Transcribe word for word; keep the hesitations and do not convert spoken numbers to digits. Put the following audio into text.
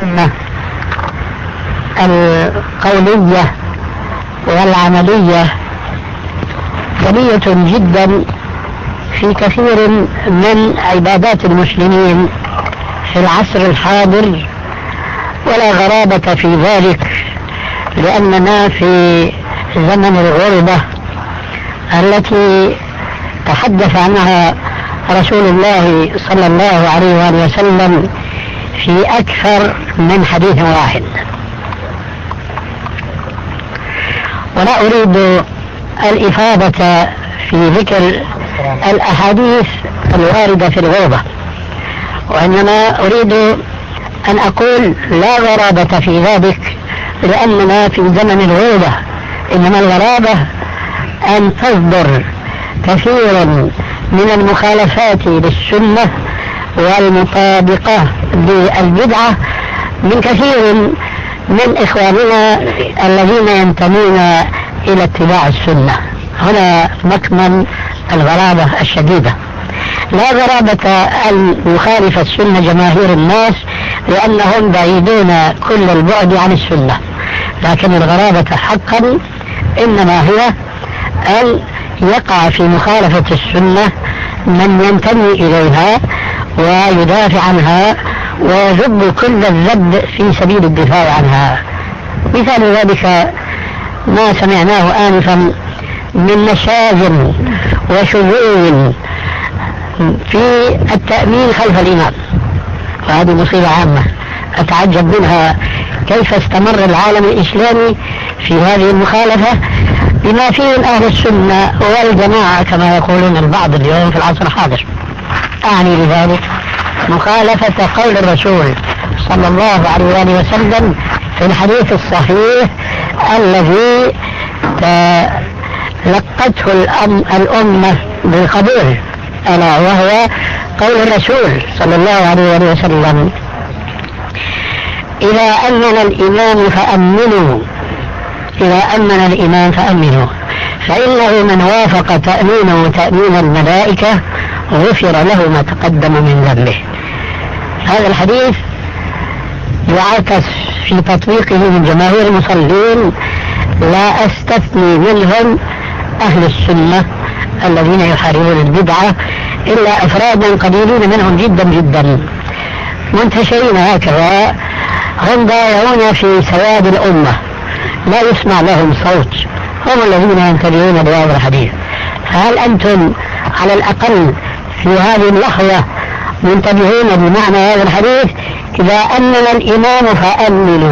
السنة القولية والعملية غنية جدا في كثير من عبادات المسلمين في العصر الحاضر، ولا غرابة في ذلك، لأننا في زمن الغربة التي تحدث عنها رسول الله صلى الله عليه وآله وسلم في أكثر من حديث واحد. ولا أريد الإفاضة في ذكر الأحاديث الواردة في الغربة، وإنما أريد أن أقول لا غرابة في ذلك، لأننا في زمن الغربة، إنما الغرابة أن تصدر كثيرا من المخالفات للسنة والمطابقة للبدعة من كثير من إخواننا الذين ينتمون إلى اتباع السنة. هنا مكمن الغرابة الشديدة. لا غرابة أن يخالف السنة جماهير الناس لأنهم بعيدون كل البعد عن السنة، لكن الغرابة حقا إنما هي أن يقع في مخالفة السنة من ينتمي إليها ويدافع عنها ويذب كل الذب في سبيل الدفاع عنها. مثال ذلك ما سمعناه آنفا من نشاز وشذوذ في التأمين خلف الإمام، وهذه مصيبة عامة أتعجب منها، كيف استمر العالم الإسلامي في هذه المخالفة بما فيهم أهل السنة والجماعة كما يقولون البعض اليوم في العصر الحاضر. أعني بذلك مخالفة قول الرسول صلى الله عليه وآله وسلم في الحديث الصحيح الذي تلقته الأمة بالقبول، ألا وهو قول الرسول صلى الله عليه وآله وسلم: إذا أمن الإمام فأمنوا إذا أمن الإمام فأمنوا فإنه من وافق تأمينه تأمين الملائكة غفر له ما تقدم من ذنبه. هذا الحديث يعكس في تطبيقه من جماهير المصلين، لا أستثني منهم أهل السنة الذين يحاربون البدعة إلا أفرادا قليلين منهم جدا جدا منتشرين هكذا، هم ضائعون في سواد الأمة لا يسمع لهم صوت، هم الذين ينتبهون لهذا الحديث. فهل أنتم على الأقل في هذه اللحظة منتبهون بمعنى هذا الحديث؟ إذا أمن الإمام فأمنوا